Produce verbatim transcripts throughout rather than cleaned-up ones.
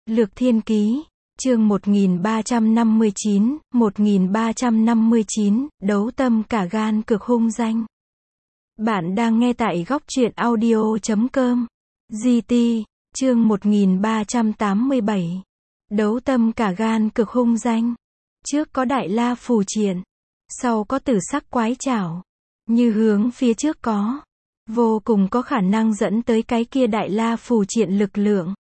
Lược Thiên Ký, chương một nghìn ba trăm năm mươi chín, một nghìn ba trăm năm mươi chín, đấu tâm cả gan cực hung danh. Bạn đang nghe tại góc truyện audio chấm com. giê tê, chương một nghìn ba trăm tám mươi bảy. Đấu tâm cả gan cực hung danh. Trước có Đại La Phù Triện, sau có Tử Sắc Quái Trảo. Như hướng phía trước có, vô cùng có khả năng dẫn tới cái kia Đại La Phù Triện lực lượng.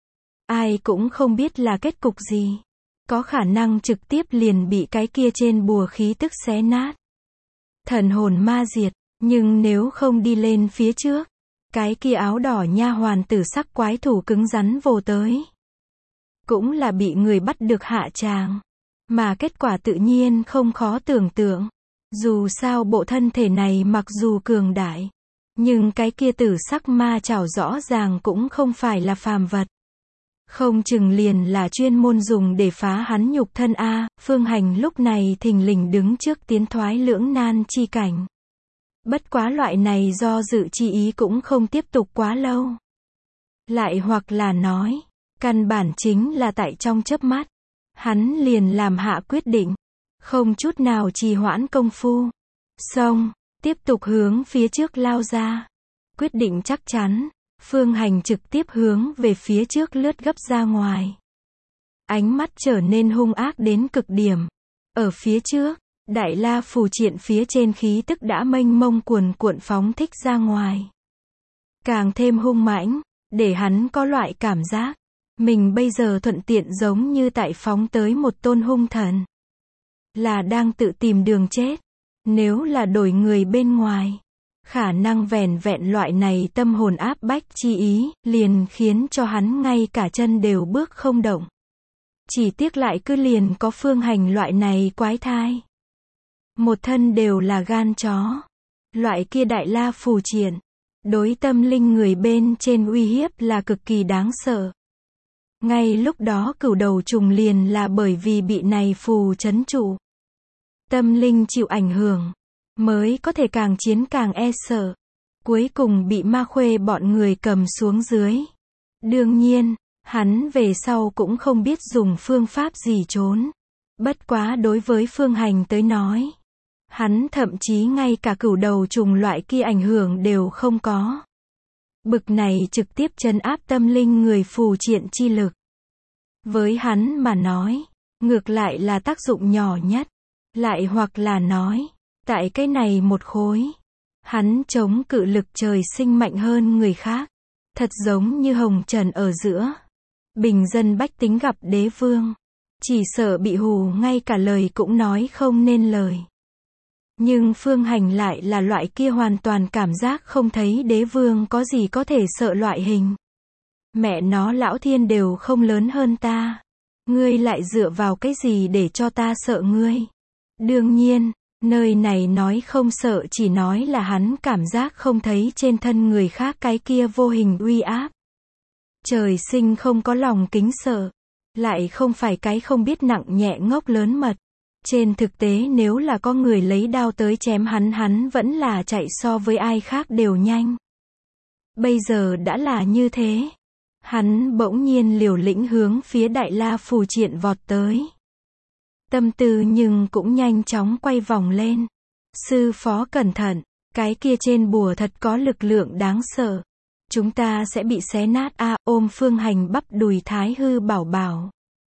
Ai cũng không biết là kết cục gì. Có khả năng trực tiếp liền bị cái kia trên bùa khí tức xé nát. Thần hồn ma diệt, nhưng nếu không đi lên phía trước, cái kia áo đỏ nha hoàn Tử Sắc Quái thủ cứng rắn vồ tới. Cũng là bị người bắt được hạ tràng. Mà kết quả tự nhiên không khó tưởng tượng. Dù sao bộ thân thể này mặc dù cường đại, nhưng cái kia tử sắc ma chảo rõ ràng cũng không phải là phàm vật. Không chừng liền là chuyên môn dùng để phá hắn nhục thân a. Phương Hành lúc này thình lình đứng trước tiến thoái lưỡng nan chi cảnh. Bất quá loại này do dự chi ý cũng không tiếp tục quá lâu. Lại hoặc là nói, căn bản chính là tại trong chớp mắt, hắn liền làm hạ quyết định, không chút nào trì hoãn công phu. Xong, tiếp tục hướng phía trước lao ra. Quyết định chắc chắn, Phương Hành trực tiếp hướng về phía trước lướt gấp ra ngoài. Ánh mắt trở nên hung ác đến cực điểm. Ở phía trước, Đại La Phù Triện phía trên khí tức đã mênh mông cuồn cuộn phóng thích ra ngoài. Càng thêm hung mãnh, để hắn có loại cảm giác, mình bây giờ thuận tiện giống như tại phóng tới một tôn hung thần. Là đang tự tìm đường chết. Nếu là đổi người bên ngoài, khả năng vẻn vẹn loại này tâm hồn áp bách chi ý, liền khiến cho hắn ngay cả chân đều bước không động. Chỉ tiếc lại cứ liền có Phương Hành loại này quái thai. Một thân đều là gan chó. Loại kia Đại La Phù Triện, đối tâm linh người bên trên uy hiếp là cực kỳ đáng sợ. Ngay lúc đó cửu đầu trùng liền là bởi vì bị này phù trấn trụ. Tâm linh chịu ảnh hưởng, mới có thể càng chiến càng e sợ. Cuối cùng bị ma khuê bọn người cầm xuống dưới. Đương nhiên, hắn về sau cũng không biết dùng phương pháp gì trốn. Bất quá đối với Phương Hành tới nói, hắn thậm chí ngay cả cửu đầu trùng loại kia ảnh hưởng đều không có. Bực này trực tiếp trấn áp tâm linh người phù triện chi lực. Với hắn mà nói, ngược lại là tác dụng nhỏ nhất. Lại hoặc là nói, tại cái này một khối, hắn chống cự lực trời sinh mạnh hơn người khác. Thật giống như hồng trần ở giữa. Bình dân bách tính gặp đế vương, chỉ sợ bị hù ngay cả lời cũng nói không nên lời. Nhưng Phương Hành lại là loại kia hoàn toàn cảm giác không thấy đế vương có gì có thể sợ loại hình. Mẹ nó lão thiên đều không lớn hơn ta. Ngươi lại dựa vào cái gì để cho ta sợ ngươi? Đương nhiên, nơi này nói không sợ chỉ nói là hắn cảm giác không thấy trên thân người khác cái kia vô hình uy áp. Trời sinh không có lòng kính sợ. Lại không phải cái không biết nặng nhẹ ngốc lớn mật. Trên thực tế nếu là có người lấy đao tới chém hắn hắn vẫn là chạy so với ai khác đều nhanh. Bây giờ đã là như thế. Hắn bỗng nhiên liều lĩnh hướng phía Đại La Phù Triện vọt tới. Tâm tư nhưng cũng nhanh chóng quay vòng lên. Sư phó cẩn thận, cái kia trên bùa thật có lực lượng đáng sợ. Chúng ta sẽ bị xé nát a. Ôm Phương Hành bắp đùi thái hư bảo bảo.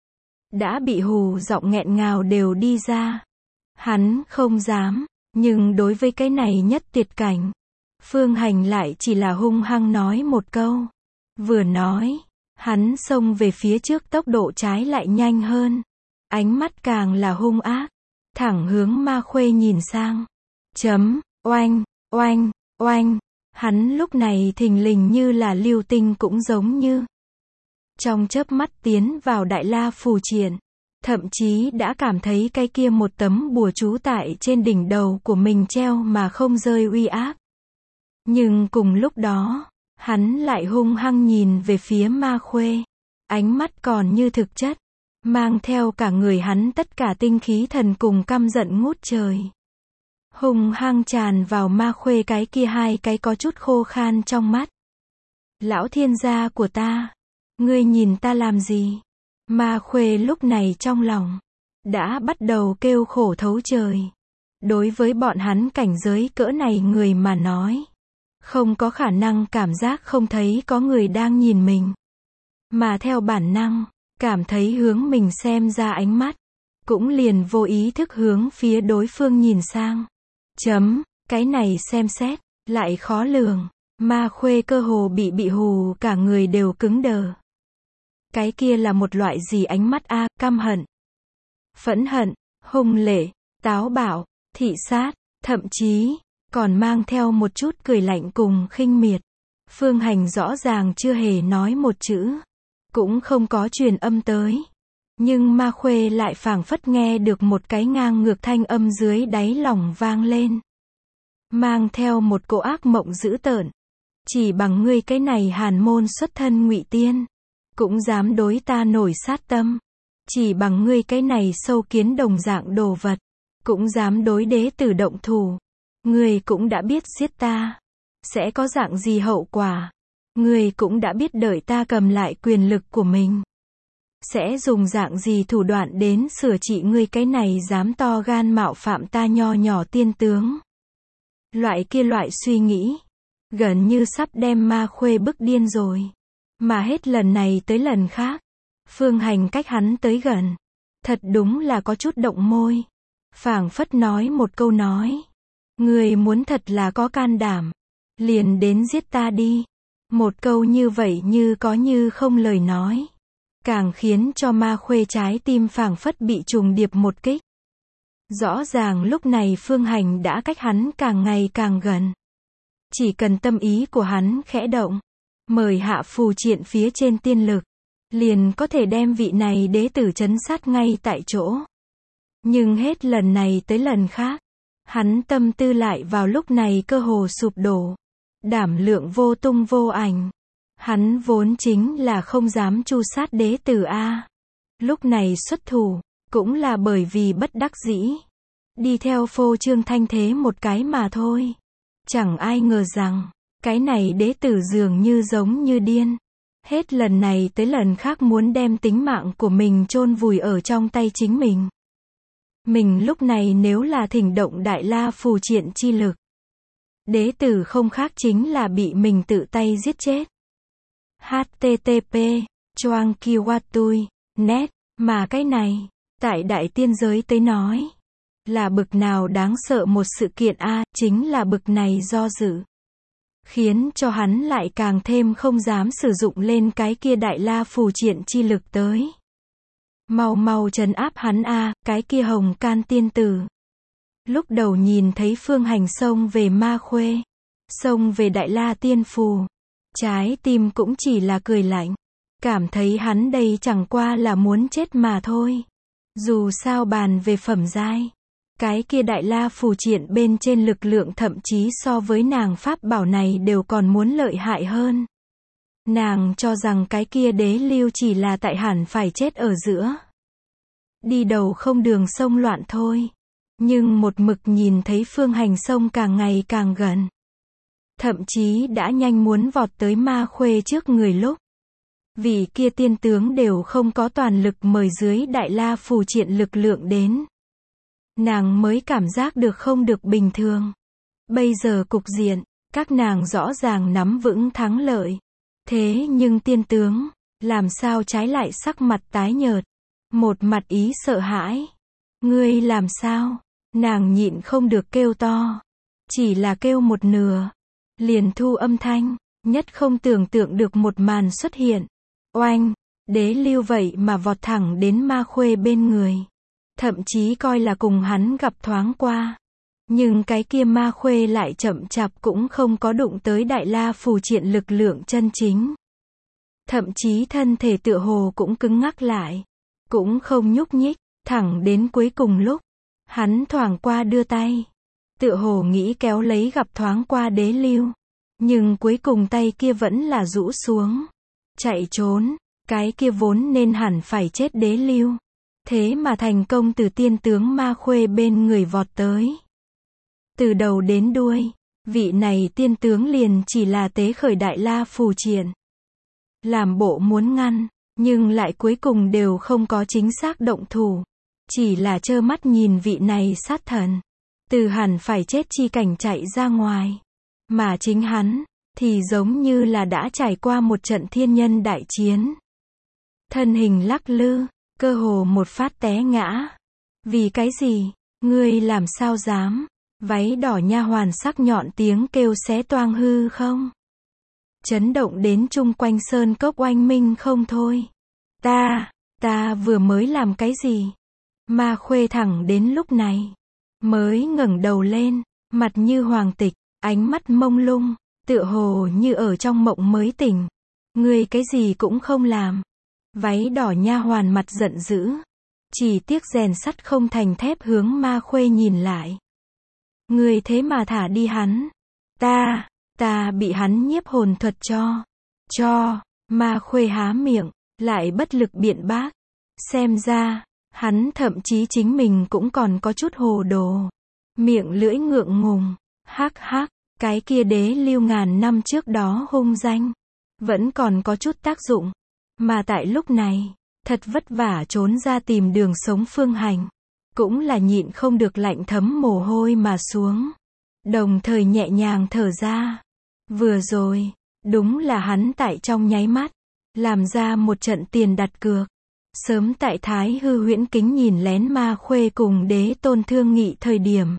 Đã bị hù giọng nghẹn ngào đều đi ra. Hắn không dám, nhưng đối với cái này nhất tuyệt cảnh, Phương Hành lại chỉ là hung hăng nói một câu. Vừa nói, hắn xông về phía trước tốc độ trái lại nhanh hơn. Ánh mắt càng là hung ác, thẳng hướng ma khuê nhìn sang. Chấm, oanh, oanh, oanh. Hắn lúc này thình lình như là lưu tinh cũng giống như. Trong chớp mắt tiến vào Đại La Phù Triện. Thậm chí đã cảm thấy cái kia một tấm bùa chú tại trên đỉnh đầu của mình treo mà không rơi uy áp. Nhưng cùng lúc đó, hắn lại hung hăng nhìn về phía ma khuê. Ánh mắt còn như thực chất, mang theo cả người hắn tất cả tinh khí thần cùng căm giận ngút trời. Hung hăng tràn vào ma khuê cái kia hai cái có chút khô khan trong mắt. Lão thiên gia của ta, ngươi nhìn ta làm gì? Ma Khuê lúc này trong lòng đã bắt đầu kêu khổ thấu trời. Đối với bọn hắn cảnh giới cỡ này người mà nói, không có khả năng cảm giác không thấy có người đang nhìn mình, mà theo bản năng cảm thấy hướng mình xem ra ánh mắt, cũng liền vô ý thức hướng phía đối phương nhìn sang. Chấm, cái này xem xét lại khó lường. Ma Khuê cơ hồ bị bị hù cả người đều cứng đờ. Cái kia là một loại gì ánh mắt a, căm hận, phẫn hận, hung lệ, táo bạo, thị sát, thậm chí còn mang theo một chút cười lạnh cùng khinh miệt. Phương Hành rõ ràng chưa hề nói một chữ, cũng không có truyền âm tới, nhưng Ma Khuê lại phảng phất nghe được một cái ngang ngược thanh âm dưới đáy lòng vang lên, mang theo một cỗ ác mộng dữ tợn. Chỉ bằng ngươi cái này hàn môn xuất thân ngụy tiên, cũng dám đối ta nổi sát tâm. Chỉ bằng ngươi cái này sâu kiến đồng dạng đồ vật, cũng dám đối đế tử động thủ. Ngươi cũng đã biết giết ta sẽ có dạng gì hậu quả. Ngươi cũng đã biết đợi ta cầm lại quyền lực của mình, sẽ dùng dạng gì thủ đoạn đến sửa trị ngươi cái này dám to gan mạo phạm ta nho nhỏ tiên tướng. Loại kia loại suy nghĩ, gần như sắp đem Ma Khuê bức điên rồi. Mà hết lần này tới lần khác, Phương Hành cách hắn tới gần, thật đúng là có chút động môi, phảng phất nói một câu nói. Ngươi muốn thật là có can đảm, liền đến giết ta đi. Một câu như vậy như có như không lời nói, càng khiến cho Ma Khuê trái tim phảng phất bị trùng điệp một kích. Rõ ràng lúc này Phương Hành đã cách hắn càng ngày càng gần. Chỉ cần tâm ý của hắn khẽ động, mời hạ phù triện phía trên tiên lực, liền có thể đem vị này đế tử trấn sát ngay tại chỗ. Nhưng hết lần này tới lần khác, hắn tâm tư lại vào lúc này cơ hồ sụp đổ, đảm lượng vô tung vô ảnh. Hắn vốn chính là không dám tru sát đế tử a. Lúc này xuất thủ, cũng là bởi vì bất đắc dĩ, đi theo phô trương thanh thế một cái mà thôi. Chẳng ai ngờ rằng, cái này đế tử dường như giống như điên. Hết lần này tới lần khác muốn đem tính mạng của mình chôn vùi ở trong tay chính mình. Mình lúc này nếu là thỉnh động đại la phù triện chi lực, đế tử không khác chính là bị mình tự tay giết chết. H T T P, choang kiwatui, net, mà cái này, tại đại tiên giới tới nói, là bực nào đáng sợ một sự kiện a, chính là bực này do dự, khiến cho hắn lại càng thêm không dám sử dụng lên cái kia đại la phù triện chi lực tới. Mau mau trấn áp hắn a, cái kia hồng can tiên tử. Lúc đầu nhìn thấy Phương Hành xông về Ma Khuê, xông về đại la tiên phù, trái tim cũng chỉ là cười lạnh, cảm thấy hắn đây chẳng qua là muốn chết mà thôi. Dù sao bàn về phẩm giai, cái kia đại la phù triện bên trên lực lượng thậm chí so với nàng pháp bảo này đều còn muốn lợi hại hơn. Nàng cho rằng cái kia đế lưu chỉ là tại hẳn phải chết ở giữa, đi đầu không đường sông loạn thôi. Nhưng một mực nhìn thấy Phương Hành sông càng ngày càng gần, thậm chí đã nhanh muốn vọt tới Ma Khuê trước người lúc, vì kia tiên tướng đều không có toàn lực mời dưới đại la phù triện lực lượng đến, nàng mới cảm giác được không được bình thường. Bây giờ cục diện, các nàng rõ ràng nắm vững thắng lợi, thế nhưng tiên tướng, làm sao trái lại sắc mặt tái nhợt, một mặt ý sợ hãi. Ngươi làm sao? Nàng nhịn không được kêu to, chỉ là kêu một nửa, liền thu âm thanh, nhất không tưởng tượng được một màn xuất hiện. Oanh, đế lưu vậy mà vọt thẳng đến Ma Khuê bên người, thậm chí coi là cùng hắn gặp thoáng qua. Nhưng cái kia Ma Khuê lại chậm chạp cũng không có đụng tới đại la phù triện lực lượng chân chính. Thậm chí thân thể tựa hồ cũng cứng ngắc lại, cũng không nhúc nhích, thẳng đến cuối cùng lúc, hắn thoảng qua đưa tay, tựa hồ nghĩ kéo lấy gặp thoáng qua đế lưu, nhưng cuối cùng tay kia vẫn là rũ xuống, chạy trốn. Cái kia vốn nên hẳn phải chết đế lưu, thế mà thành công từ tiên tướng Ma Khuê bên người vọt tới. Từ đầu đến đuôi, vị này tiên tướng liền chỉ là tế khởi đại la phù triện, làm bộ muốn ngăn, nhưng lại cuối cùng đều không có chính xác động thủ. Chỉ là trơ mắt nhìn vị này sát thần, từ hẳn phải chết chi cảnh chạy ra ngoài. Mà chính hắn, thì giống như là đã trải qua một trận thiên nhân đại chiến. Thân hình lắc lư, cơ hồ một phát té ngã. Vì cái gì? Ngươi làm sao dám? Váy đỏ nha hoàn sắc nhọn tiếng kêu xé toang hư không? Chấn động đến chung quanh sơn cốc oanh minh không thôi. Ta, ta vừa mới làm cái gì? Ma Khuê thẳng đến lúc này mới ngẩng đầu lên, mặt như hoàng tịch, ánh mắt mông lung, tựa hồ như ở trong mộng mới tỉnh. Ngươi cái gì cũng không làm. Váy đỏ nha hoàn mặt giận dữ, chỉ tiếc rèn sắt không thành thép hướng Ma Khuê nhìn lại. Ngươi thế mà thả đi hắn? Ta, ta bị hắn nhiếp hồn thuật cho. Cho, Ma Khuê há miệng, lại bất lực biện bác. Xem ra, hắn thậm chí chính mình cũng còn có chút hồ đồ. Miệng lưỡi ngượng ngùng, hắc hắc, cái kia đế lưu ngàn năm trước đó hung danh, vẫn còn có chút tác dụng. Mà tại lúc này, thật vất vả trốn ra tìm đường sống Phương Hành, cũng là nhịn không được lạnh thấm mồ hôi mà xuống. Đồng thời nhẹ nhàng thở ra. Vừa rồi, đúng là hắn tại trong nháy mắt, làm ra một trận tiền đặt cược. Sớm tại Thái Hư Huyễn Kính nhìn lén Ma Khuê cùng đế tôn thương nghị thời điểm,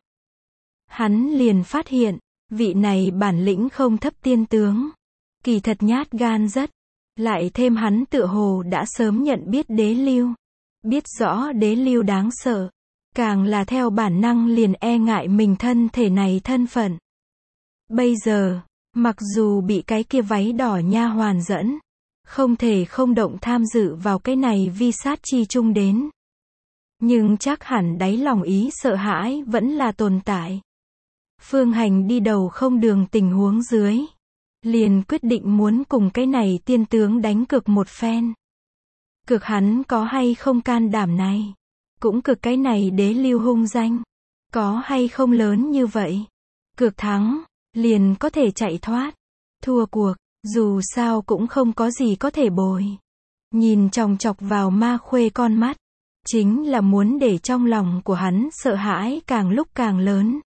hắn liền phát hiện, vị này bản lĩnh không thấp tiên tướng, kỳ thật nhát gan rất. Lại thêm hắn tựa hồ đã sớm nhận biết đế lưu, biết rõ đế lưu đáng sợ, càng là theo bản năng liền e ngại mình thân thể này thân phận. Bây giờ, mặc dù bị cái kia váy đỏ nha hoàn dẫn, không thể không động tham dự vào cái này vi sát chi chung đến. Nhưng chắc hẳn đáy lòng ý sợ hãi vẫn là tồn tại. Phương Hành đi đầu không đường tình huống dưới, liền quyết định muốn cùng cái này tiên tướng đánh cược một phen. Cược hắn có hay không can đảm này. Cũng cược cái này đế lưu hung danh, có hay không lớn như vậy. Cược thắng, liền có thể chạy thoát. Thua cuộc, dù sao cũng không có gì có thể bồi. Nhìn chòng chọc vào Ma Khuê con mắt, chính là muốn để trong lòng của hắn sợ hãi càng lúc càng lớn.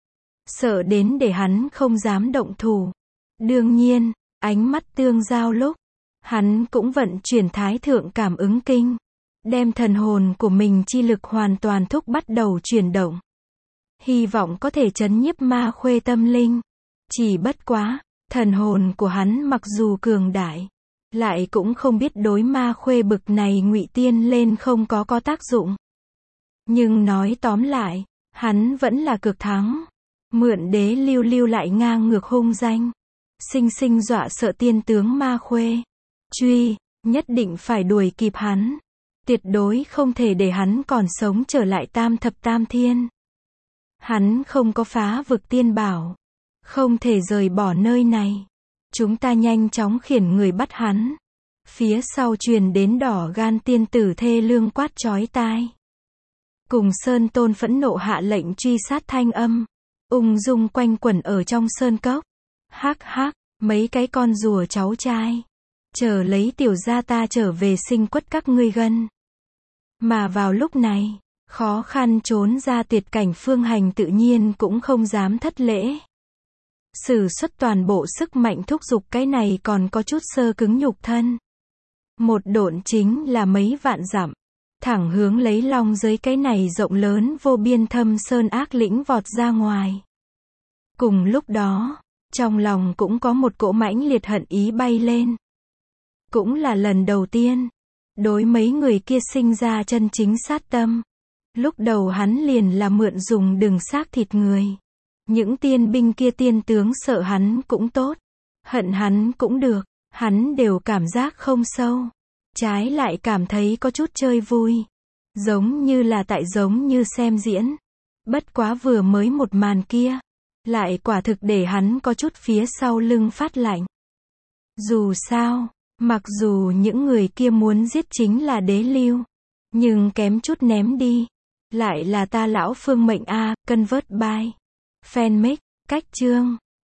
Sợ đến để hắn không dám động thủ. Đương nhiên, ánh mắt tương giao lúc, hắn cũng vận chuyển thái thượng cảm ứng kinh, đem thần hồn của mình chi lực hoàn toàn thúc bắt đầu chuyển động. Hy vọng có thể trấn nhiếp Ma Khuê tâm linh. Chỉ bất quá, thần hồn của hắn mặc dù cường đại, lại cũng không biết đối Ma Khuê bực này ngụy tiên lên không có có tác dụng. Nhưng nói tóm lại, hắn vẫn là cực thắng. Mượn đế lưu lưu lại ngang ngược hung danh, sinh sinh dọa sợ tiên tướng Ma Khuê. Truy, nhất định phải đuổi kịp hắn. Tuyệt đối không thể để hắn còn sống trở lại tam thập tam thiên. Hắn không có phá vực tiên bảo, không thể rời bỏ nơi này. Chúng ta nhanh chóng khiển người bắt hắn. Phía sau truyền đến đỏ gan tiên tử thê lương quát chói tai. Cùng Sơn Tôn phẫn nộ hạ lệnh truy sát thanh âm, ung dung quanh quẩn ở trong sơn cốc. Hắc hắc, mấy cái con rùa cháu trai, chờ lấy tiểu gia ta trở về sinh quất các ngươi gân. Mà vào lúc này, khó khăn trốn ra tuyệt cảnh Phương Hành tự nhiên cũng không dám thất lễ. Sử xuất toàn bộ sức mạnh thúc giục cái này còn có chút sơ cứng nhục thân. Một độn chính là mấy vạn dặm, thẳng hướng lấy long giới cái này rộng lớn vô biên thâm sơn ác lĩnh vọt ra ngoài. Cùng lúc đó, trong lòng cũng có một cỗ mãnh liệt hận ý bay lên. Cũng là lần đầu tiên, đối mấy người kia sinh ra chân chính sát tâm. Lúc đầu hắn liền là mượn dùng đừng xác thịt người. Những tiên binh kia tiên tướng sợ hắn cũng tốt, hận hắn cũng được, hắn đều cảm giác không sâu. Trái lại cảm thấy có chút chơi vui. Giống như là tại giống như xem diễn. Bất quá vừa mới một màn kia, lại quả thực để hắn có chút phía sau lưng phát lạnh. Dù sao, mặc dù những người kia muốn giết chính là đế lưu, nhưng kém chút ném đi, lại là ta lão Phương mệnh a. Convert by Fanmake, cách chương